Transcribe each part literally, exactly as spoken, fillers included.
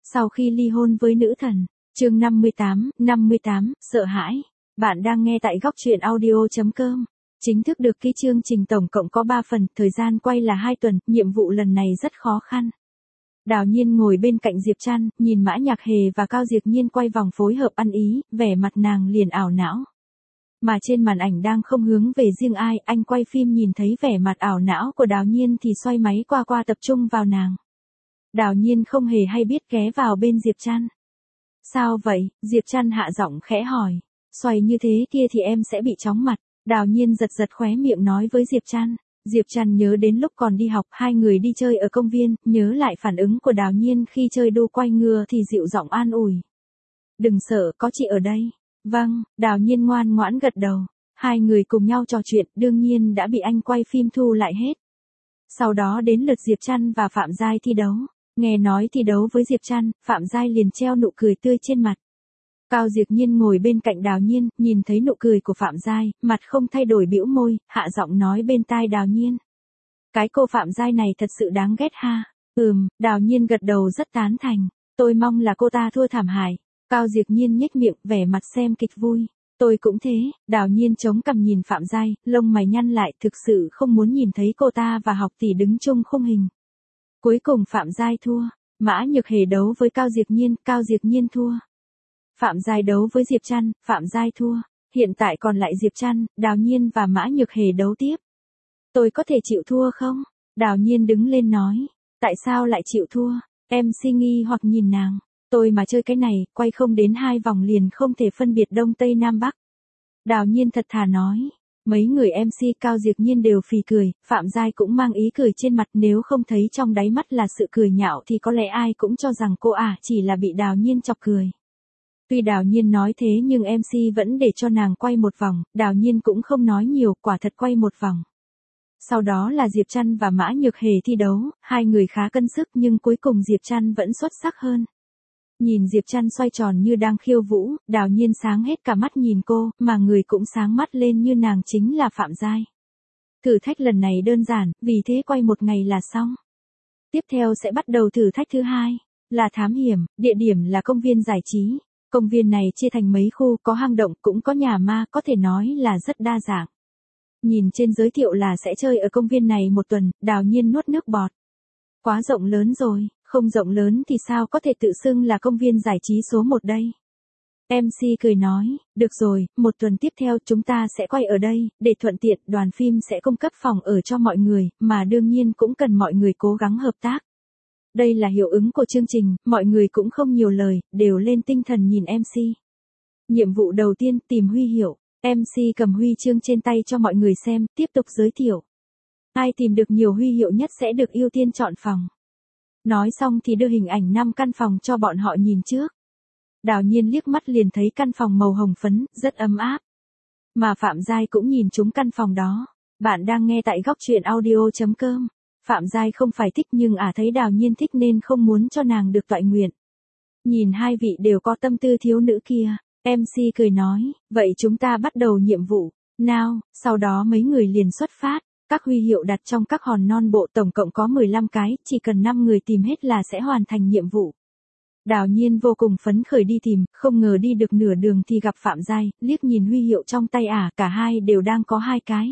Sau khi ly hôn với nữ thần, chương năm mươi tám, năm mươi tám, sợ hãi. Bạn đang nghe tại góc truyện audio chấm com. Chính thức được ký chương trình tổng cộng có ba phần, thời gian quay là hai tuần, nhiệm vụ lần này rất khó khăn. Đào Nhiên ngồi bên cạnh Diệp Trăn, nhìn Mã Nhạc Hề và Cao Diệp Nhiên quay vòng phối hợp ăn ý, vẻ mặt nàng liền ảo não. Mà trên màn ảnh đang không hướng về riêng ai, anh quay phim nhìn thấy vẻ mặt ảo não của Đào Nhiên thì xoay máy qua qua tập trung vào nàng. Đào Nhiên không hề hay biết ghé vào bên Diệp Trăn. Sao vậy? Diệp Trăn hạ giọng khẽ hỏi. Xoay như thế kia thì em sẽ bị chóng mặt. Đào Nhiên giật giật khóe miệng nói với Diệp Trăn. Diệp Trăn nhớ đến lúc còn đi học, hai người đi chơi ở công viên, nhớ lại phản ứng của Đào Nhiên khi chơi đu quay ngựa thì dịu giọng an ủi. Đừng sợ, có chị ở đây. Vâng, Đào Nhiên ngoan ngoãn gật đầu. Hai người cùng nhau trò chuyện, đương nhiên đã bị anh quay phim thu lại hết. Sau đó đến lượt Diệp Trăn và Phạm Giai thi đấu. Nghe nói thi đấu với Diệp Trăn, Phạm Giai liền treo nụ cười tươi trên mặt. Cao Diệp Nhiên ngồi bên cạnh Đào Nhiên, nhìn thấy nụ cười của Phạm Giai, mặt không thay đổi bĩu môi, hạ giọng nói bên tai Đào Nhiên. Cái cô Phạm Giai này thật sự đáng ghét ha. Ừm, Đào Nhiên gật đầu rất tán thành. Tôi mong là cô ta thua thảm hại. Cao Diệp Nhiên nhếch miệng, vẻ mặt xem kịch vui. Tôi cũng thế. Đào Nhiên chống cằm nhìn Phạm Giai, lông mày nhăn lại, thực sự không muốn nhìn thấy cô ta và học tỷ đứng chung khung hình. Cuối cùng Phạm Giai thua. Mã Nhược Hề đấu với Cao Diệp Nhiên, Cao Diệp Nhiên thua. Phạm Giai đấu với Diệp Trăn, Phạm Giai thua. Hiện tại còn lại Diệp Trăn, Đào Nhiên và Mã Nhược Hề đấu tiếp. Tôi có thể chịu thua không? Đào Nhiên đứng lên nói. Tại sao lại chịu thua? Em si nghi hoặc nhìn nàng. Tôi mà chơi cái này, quay không đến hai vòng liền không thể phân biệt Đông Tây Nam Bắc. Đào Nhiên thật thà nói. Mấy người em xê Cao Diệp Nhiên đều phì cười, Phạm Giai cũng mang ý cười trên mặt, nếu không thấy trong đáy mắt là sự cười nhạo thì có lẽ ai cũng cho rằng cô ả chỉ là bị Đào Nhiên chọc cười. Tuy Đào Nhiên nói thế nhưng em xê vẫn để cho nàng quay một vòng, Đào Nhiên cũng không nói nhiều, quả thật quay một vòng. Sau đó là Diệp Trăn và Mã Nhược Hề thi đấu, hai người khá cân sức nhưng cuối cùng Diệp Trăn vẫn xuất sắc hơn. Nhìn Diệp Trăn xoay tròn như đang khiêu vũ, Đào Nhiên sáng hết cả mắt nhìn cô, mà người cũng sáng mắt lên như nàng chính là Phạm Giai. Thử thách lần này đơn giản, vì thế quay một ngày là xong. Tiếp theo sẽ bắt đầu thử thách thứ hai, là thám hiểm, địa điểm là công viên giải trí. Công viên này chia thành mấy khu, có hang động, cũng có nhà ma, có thể nói là rất đa dạng. Nhìn trên giới thiệu là sẽ chơi ở công viên này một tuần, Đào Nhiên nuốt nước bọt. Quá rộng lớn rồi, không rộng lớn thì sao có thể tự xưng là công viên giải trí số một đây. em xê cười nói, được rồi, một tuần tiếp theo chúng ta sẽ quay ở đây, để thuận tiện đoàn phim sẽ cung cấp phòng ở cho mọi người, mà đương nhiên cũng cần mọi người cố gắng hợp tác. Đây là hiệu ứng của chương trình, mọi người cũng không nhiều lời, đều lên tinh thần nhìn em xê. Nhiệm vụ đầu tiên, tìm huy hiệu. em xê cầm huy chương trên tay cho mọi người xem, tiếp tục giới thiệu. Ai tìm được nhiều huy hiệu nhất sẽ được ưu tiên chọn phòng. Nói xong thì đưa hình ảnh năm căn phòng cho bọn họ nhìn trước. Đào Nhiên liếc mắt liền thấy căn phòng màu hồng phấn, rất ấm áp. Mà Phạm Giai cũng nhìn trúng căn phòng đó. Bạn đang nghe tại góc truyện audio chấm com. Phạm Giai không phải thích nhưng ả thấy Đào Nhiên thích nên không muốn cho nàng được toại nguyện. Nhìn hai vị đều có tâm tư thiếu nữ kia, em xê cười nói, vậy chúng ta bắt đầu nhiệm vụ. Nào, sau đó mấy người liền xuất phát. Các huy hiệu đặt trong các hòn non bộ tổng cộng có mười lăm cái, chỉ cần năm người tìm hết là sẽ hoàn thành nhiệm vụ. Đào Nhiên vô cùng phấn khởi đi tìm, không ngờ đi được nửa đường thì gặp Phạm Giai, liếc nhìn huy hiệu trong tay ả, cả hai đều đang có hai cái.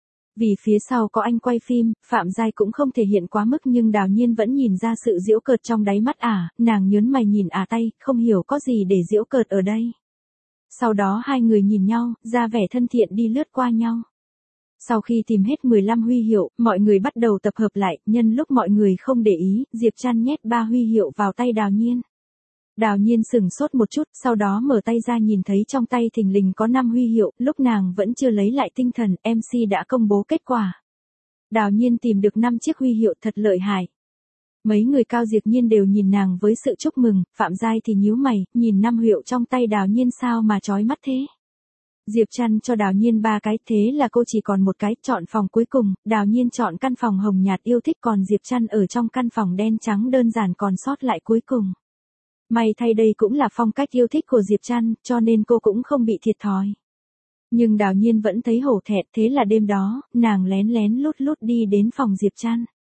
Vì phía sau có anh quay phim, Phạm Giai cũng không thể hiện quá mức nhưng Đào Nhiên vẫn nhìn ra sự giễu cợt trong đáy mắt ả, nàng nhớn mày nhìn ả tay, không hiểu có gì để giễu cợt ở đây. Sau đó hai người nhìn nhau, ra vẻ thân thiện đi lướt qua nhau. Sau khi tìm hết mười lăm huy hiệu, mọi người bắt đầu tập hợp lại, nhân lúc mọi người không để ý, Diệp Trăn nhét ba huy hiệu vào tay Đào Nhiên. Đào Nhiên sửng sốt một chút, sau đó mở tay ra nhìn thấy trong tay thình lình có năm huy hiệu, lúc nàng vẫn chưa lấy lại tinh thần, em xê đã công bố kết quả. Đào Nhiên tìm được năm chiếc huy hiệu thật lợi hại. Mấy người Cao Diệp Nhiên đều nhìn nàng với sự chúc mừng, Phạm Giai thì nhíu mày, nhìn năm hiệu trong tay Đào Nhiên sao mà chói mắt thế. Diệp Trăn cho Đào Nhiên ba cái, thế là cô chỉ còn một cái, chọn phòng cuối cùng, Đào Nhiên chọn căn phòng hồng nhạt yêu thích còn Diệp Trăn ở trong căn phòng đen trắng đơn giản còn sót lại cuối cùng. May thay đây cũng là phong cách yêu thích của Diệp Trăn, cho nên cô cũng không bị thiệt thòi. Nhưng Đào Nhiên vẫn thấy hổ thẹn, thế là đêm đó, nàng lén lén lút lút đi đến phòng Diệp Trăn.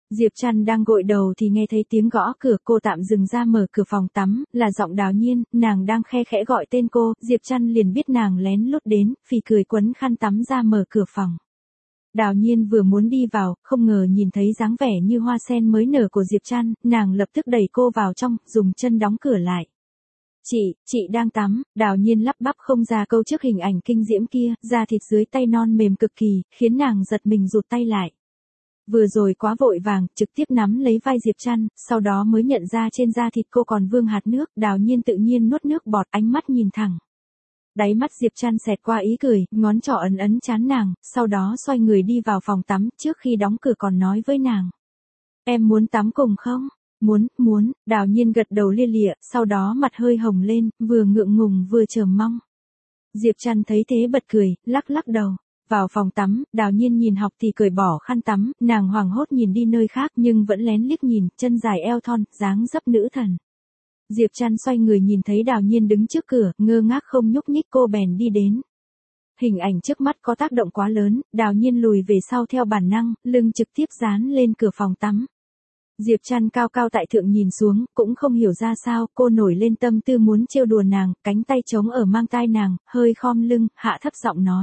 Diệp Trăn đang gội đầu thì nghe thấy tiếng gõ cửa, cô tạm dừng ra mở cửa phòng tắm, là giọng Đào Nhiên, nàng đang khe khẽ gọi tên cô, Diệp Trăn liền biết nàng lén lút đến, phì cười quấn khăn tắm ra mở cửa phòng. Đào Nhiên vừa muốn đi vào, không ngờ nhìn thấy dáng vẻ như hoa sen mới nở của Diệp Trăn, nàng lập tức đẩy cô vào trong, dùng chân đóng cửa lại. Chị, chị đang tắm, Đào Nhiên lắp bắp không ra câu trước hình ảnh kinh diễm kia, da thịt dưới tay non mềm cực kỳ, khiến nàng giật mình rụt tay lại. Vừa rồi quá vội vàng, trực tiếp nắm lấy vai Diệp Trăn, sau đó mới nhận ra trên da thịt cô còn vương hạt nước, Đào Nhiên tự nhiên nuốt nước bọt, ánh mắt nhìn thẳng. Đáy mắt Diệp Trăn xẹt qua ý cười, ngón trỏ ấn ấn trán nàng, sau đó xoay người đi vào phòng tắm, trước khi đóng cửa còn nói với nàng. Em muốn tắm cùng không? Muốn, muốn, Đào Nhiên gật đầu lia lịa, sau đó mặt hơi hồng lên, vừa ngượng ngùng vừa chờ mong. Diệp Trăn thấy thế bật cười, lắc lắc đầu. Vào phòng tắm, Đào Nhiên nhìn học thì cởi bỏ khăn tắm, nàng hoảng hốt nhìn đi nơi khác nhưng vẫn lén liếc nhìn, chân dài eo thon, dáng dấp nữ thần. Diệp Trăn xoay người nhìn thấy Đào Nhiên đứng trước cửa, ngơ ngác không nhúc nhích, cô bèn đi đến. Hình ảnh trước mắt có tác động quá lớn, Đào Nhiên lùi về sau theo bản năng, lưng trực tiếp dán lên cửa phòng tắm. Diệp Trăn cao cao tại thượng nhìn xuống, cũng không hiểu ra sao, cô nổi lên tâm tư muốn trêu đùa nàng, cánh tay trống ở mang tai nàng, hơi khom lưng, hạ thấp giọng nói.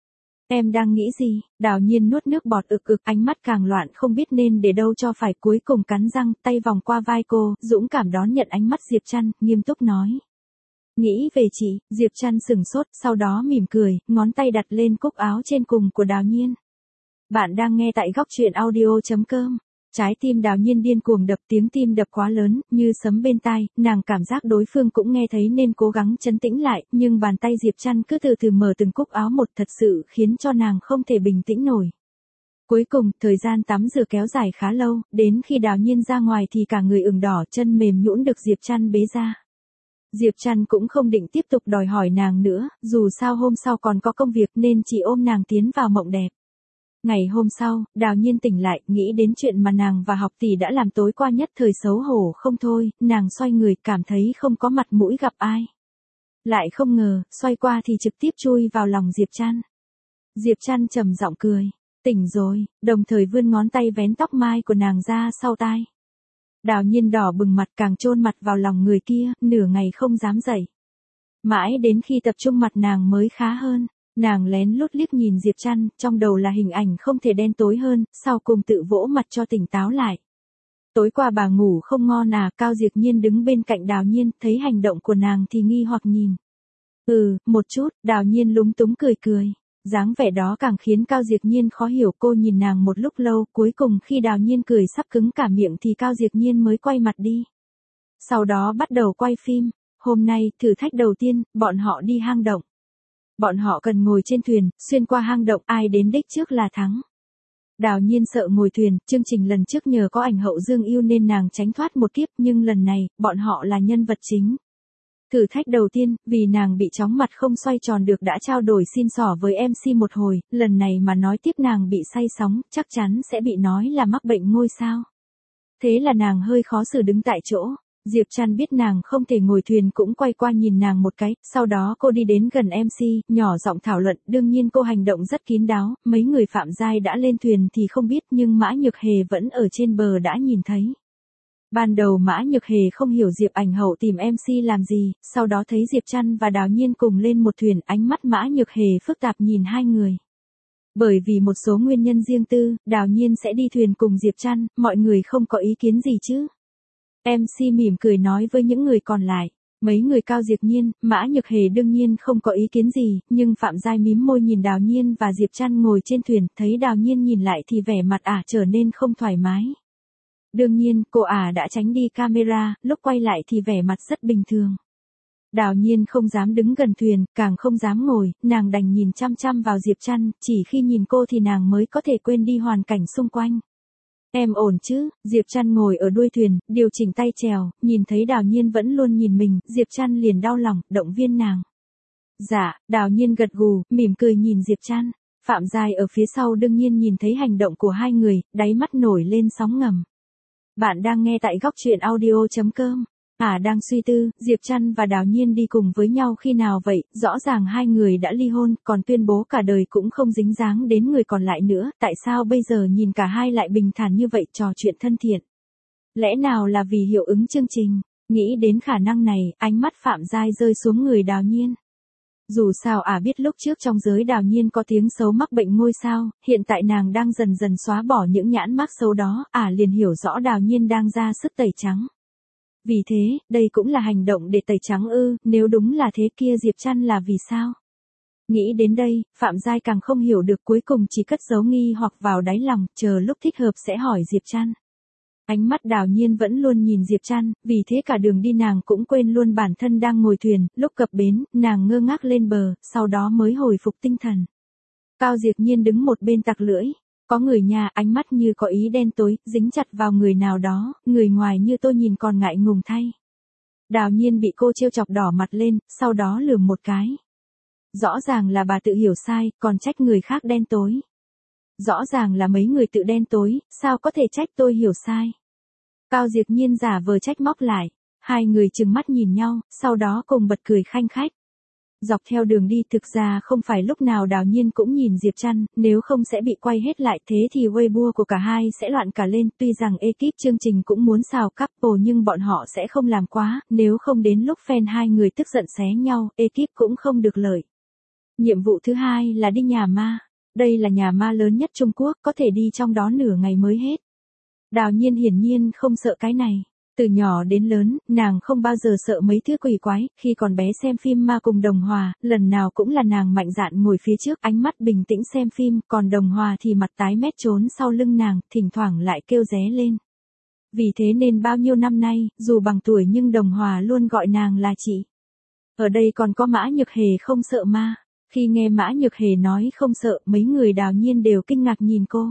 Em đang nghĩ gì? Đào Nhiên nuốt nước bọt ực ực, ánh mắt càng loạn không biết nên để đâu cho phải, cuối cùng cắn răng, tay vòng qua vai cô, dũng cảm đón nhận ánh mắt Diệp Trăn, nghiêm túc nói. Nghĩ về chị, Diệp Trăn sừng sốt, sau đó mỉm cười, ngón tay đặt lên cúc áo trên cùng của Đào Nhiên. Bạn đang nghe tại góc truyện audio chấm com. Trái tim Đào Nhiên điên cuồng đập, tiếng tim đập quá lớn, như sấm bên tai, nàng cảm giác đối phương cũng nghe thấy nên cố gắng trấn tĩnh lại, nhưng bàn tay Diệp Trăn cứ từ từ mở từng cúc áo một, thật sự khiến cho nàng không thể bình tĩnh nổi. Cuối cùng, thời gian tắm rửa kéo dài khá lâu, đến khi Đào Nhiên ra ngoài thì cả người ửng đỏ, chân mềm nhũn được Diệp Trăn bế ra. Diệp Trăn cũng không định tiếp tục đòi hỏi nàng nữa, dù sao hôm sau còn có công việc nên chỉ ôm nàng tiến vào mộng đẹp. Ngày hôm sau, Đào Nhiên tỉnh lại, nghĩ đến chuyện mà nàng và học tỷ đã làm tối qua, nhất thời xấu hổ không thôi, nàng xoay người, cảm thấy không có mặt mũi gặp ai. Lại không ngờ, xoay qua thì trực tiếp chui vào lòng Diệp Trăn. Diệp Trăn trầm giọng cười, tỉnh rồi, đồng thời vươn ngón tay vén tóc mai của nàng ra sau tai. Đào Nhiên đỏ bừng mặt, càng chôn mặt vào lòng người kia, nửa ngày không dám dậy. Mãi đến khi tập trung mặt nàng mới khá hơn. Nàng lén lút liếc nhìn Diệp Trăn, trong đầu là hình ảnh không thể đen tối hơn, sau cùng tự vỗ mặt cho tỉnh táo lại. Tối qua bà ngủ không ngon à, Cao Diệp Nhiên đứng bên cạnh Đào Nhiên, thấy hành động của nàng thì nghi hoặc nhìn. Ừ, một chút, Đào Nhiên lúng túng cười cười. Dáng vẻ đó càng khiến Cao Diệp Nhiên khó hiểu, cô nhìn nàng một lúc lâu, cuối cùng khi Đào Nhiên cười sắp cứng cả miệng thì Cao Diệp Nhiên mới quay mặt đi. Sau đó bắt đầu quay phim, hôm nay, thử thách đầu tiên, bọn họ đi hang động. Bọn họ cần ngồi trên thuyền, xuyên qua hang động, ai đến đích trước là thắng. Đào Nhiên sợ ngồi thuyền, chương trình lần trước nhờ có ảnh hậu Dương Yêu nên nàng tránh thoát một kiếp, nhưng lần này, bọn họ là nhân vật chính. Thử thách đầu tiên, vì nàng bị chóng mặt không xoay tròn được đã trao đổi xin xỏ với em xê một hồi, lần này mà nói tiếp nàng bị say sóng, chắc chắn sẽ bị nói là mắc bệnh ngôi sao. Thế là nàng hơi khó xử đứng tại chỗ. Diệp Trăn biết nàng không thể ngồi thuyền cũng quay qua nhìn nàng một cái, sau đó cô đi đến gần em xê, nhỏ giọng thảo luận, đương nhiên cô hành động rất kín đáo, mấy người Phạm Giai đã lên thuyền thì không biết nhưng Mã Nhược Hề vẫn ở trên bờ đã nhìn thấy. Ban đầu Mã Nhược Hề không hiểu Diệp ảnh hậu tìm em xê làm gì, sau đó thấy Diệp Trăn và Đào Nhiên cùng lên một thuyền, ánh mắt Mã Nhược Hề phức tạp nhìn hai người. Bởi vì một số nguyên nhân riêng tư, Đào Nhiên sẽ đi thuyền cùng Diệp Trăn, mọi người không có ý kiến gì chứ. em xê mỉm cười nói với những người còn lại, mấy người Cao Diệp Nhiên, Mã Nhược Hề đương nhiên không có ý kiến gì, nhưng Phạm Giai mím môi nhìn Đào Nhiên và Diệp Trăn ngồi trên thuyền, thấy Đào Nhiên nhìn lại thì vẻ mặt ả trở nên không thoải mái. Đương nhiên, cô ả đã tránh đi camera, lúc quay lại thì vẻ mặt rất bình thường. Đào Nhiên không dám đứng gần thuyền, càng không dám ngồi, nàng đành nhìn chăm chăm vào Diệp Trăn, chỉ khi nhìn cô thì nàng mới có thể quên đi hoàn cảnh xung quanh. Em ổn chứ? Diệp Trăn ngồi ở đuôi thuyền, điều chỉnh tay chèo, nhìn thấy Đào Nhiên vẫn luôn nhìn mình, Diệp Trăn liền đau lòng, động viên nàng. Dạ, Đào Nhiên gật gù, mỉm cười nhìn Diệp Trăn. Phạm Giai ở phía sau đương nhiên nhìn thấy hành động của hai người, đáy mắt nổi lên sóng ngầm. Bạn đang nghe tại góc truyện audio chấm com. À đang suy tư, Diệp Trăn và Đào Nhiên đi cùng với nhau khi nào vậy, rõ ràng hai người đã ly hôn, còn tuyên bố cả đời cũng không dính dáng đến người còn lại nữa, tại sao bây giờ nhìn cả hai lại bình thản như vậy trò chuyện thân thiện? Lẽ nào là vì hiệu ứng chương trình? Nghĩ đến khả năng này, ánh mắt Phạm Giai rơi xuống người Đào Nhiên. Dù sao ả à biết lúc trước trong giới Đào Nhiên có tiếng xấu mắc bệnh ngôi sao, hiện tại nàng đang dần dần xóa bỏ những nhãn mác xấu đó, ả à liền hiểu rõ Đào Nhiên đang ra sức tẩy trắng. Vì thế, đây cũng là hành động để tẩy trắng ư, nếu đúng là thế kia Diệp Trăn là vì sao? Nghĩ đến đây, Phạm Giai càng không hiểu được, cuối cùng chỉ cất giấu nghi hoặc vào đáy lòng, chờ lúc thích hợp sẽ hỏi Diệp Trăn. Ánh mắt Đào Nhiên vẫn luôn nhìn Diệp Trăn, vì thế cả đường đi nàng cũng quên luôn bản thân đang ngồi thuyền, lúc cập bến, nàng ngơ ngác lên bờ, sau đó mới hồi phục tinh thần. Cao Diệp Nhiên đứng một bên tặc lưỡi. Có người nhà, ánh mắt như có ý đen tối, dính chặt vào người nào đó, người ngoài như tôi nhìn còn ngại ngùng thay. Đào Nhiên bị cô trêu chọc đỏ mặt lên, sau đó lườm một cái. Rõ ràng là bà tự hiểu sai, còn trách người khác đen tối. Rõ ràng là mấy người tự đen tối, sao có thể trách tôi hiểu sai. Cao Diệp Nhiên giả vờ trách móc lại, hai người trừng mắt nhìn nhau, sau đó cùng bật cười khanh khách. Dọc theo đường đi thực ra không phải lúc nào Đào Nhiên cũng nhìn Diệp Trăn, nếu không sẽ bị quay hết lại, thế thì Weibo của cả hai sẽ loạn cả lên, tuy rằng ekip chương trình cũng muốn xào couple nhưng bọn họ sẽ không làm quá, nếu không đến lúc fan hai người tức giận xé nhau, ekip cũng không được lợi. Nhiệm vụ thứ hai là đi nhà ma. Đây là nhà ma lớn nhất Trung Quốc, có thể đi trong đó nửa ngày mới hết. Đào Nhiên hiển nhiên không sợ cái này. Từ nhỏ đến lớn, nàng không bao giờ sợ mấy thứ quỷ quái, khi còn bé xem phim ma cùng Đồng Hòa, lần nào cũng là nàng mạnh dạn ngồi phía trước, ánh mắt bình tĩnh xem phim, còn Đồng Hòa thì mặt tái mét trốn sau lưng nàng, thỉnh thoảng lại kêu ré lên. Vì thế nên bao nhiêu năm nay, dù bằng tuổi nhưng Đồng Hòa luôn gọi nàng là chị. Ở đây còn có Mã Nhược Hề không sợ ma. Khi nghe Mã Nhược Hề nói không sợ, mấy người Đào Nhiên đều kinh ngạc nhìn cô.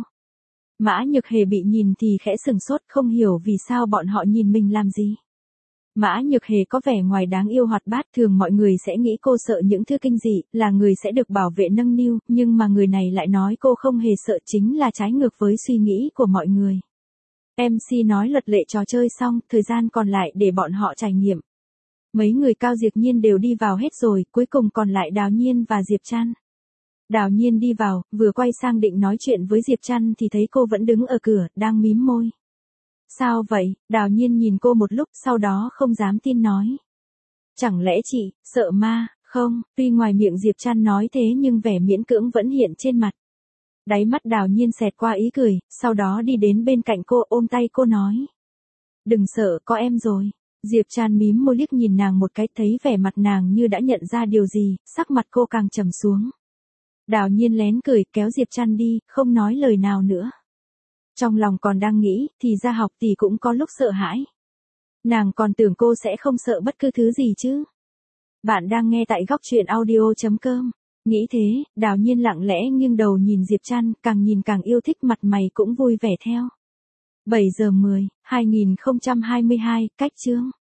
Mã Nhược Hề bị nhìn thì khẽ sừng sốt, không hiểu vì sao bọn họ nhìn mình làm gì. Mã Nhược Hề có vẻ ngoài đáng yêu hoạt bát, thường mọi người sẽ nghĩ cô sợ những thứ kinh dị, là người sẽ được bảo vệ nâng niu, nhưng mà người này lại nói cô không hề sợ, chính là trái ngược với suy nghĩ của mọi người. em xê nói luật lệ trò chơi xong, thời gian còn lại để bọn họ trải nghiệm. Mấy người Cao Diệp Nhiên đều đi vào hết rồi, cuối cùng còn lại Đào Nhiên và Diệp Trăn. Đào Nhiên đi vào, vừa quay sang định nói chuyện với Diệp Trăn thì thấy cô vẫn đứng ở cửa, đang mím môi. Sao vậy? Đào Nhiên nhìn cô một lúc, sau đó không dám tin nói. Chẳng lẽ chị, sợ ma, không? Tuy ngoài miệng Diệp Trăn nói thế nhưng vẻ miễn cưỡng vẫn hiện trên mặt. Đáy mắt Đào Nhiên xẹt qua ý cười, sau đó đi đến bên cạnh cô ôm tay cô nói. Đừng sợ, có em rồi. Diệp Trăn mím môi liếc nhìn nàng một cái, thấy vẻ mặt nàng như đã nhận ra điều gì, sắc mặt cô càng trầm xuống. Đào Nhiên lén cười, kéo Diệp Trăn đi, không nói lời nào nữa. Trong lòng còn đang nghĩ, thì ra học tỷ cũng có lúc sợ hãi. Nàng còn tưởng cô sẽ không sợ bất cứ thứ gì chứ. Bạn đang nghe tại góc truyện audio chấm com. Nghĩ thế, Đào Nhiên lặng lẽ nghiêng đầu nhìn Diệp Trăn, càng nhìn càng yêu thích, mặt mày cũng vui vẻ theo. bảy giờ mười, hai nghìn không trăm hai mươi hai, cách chương.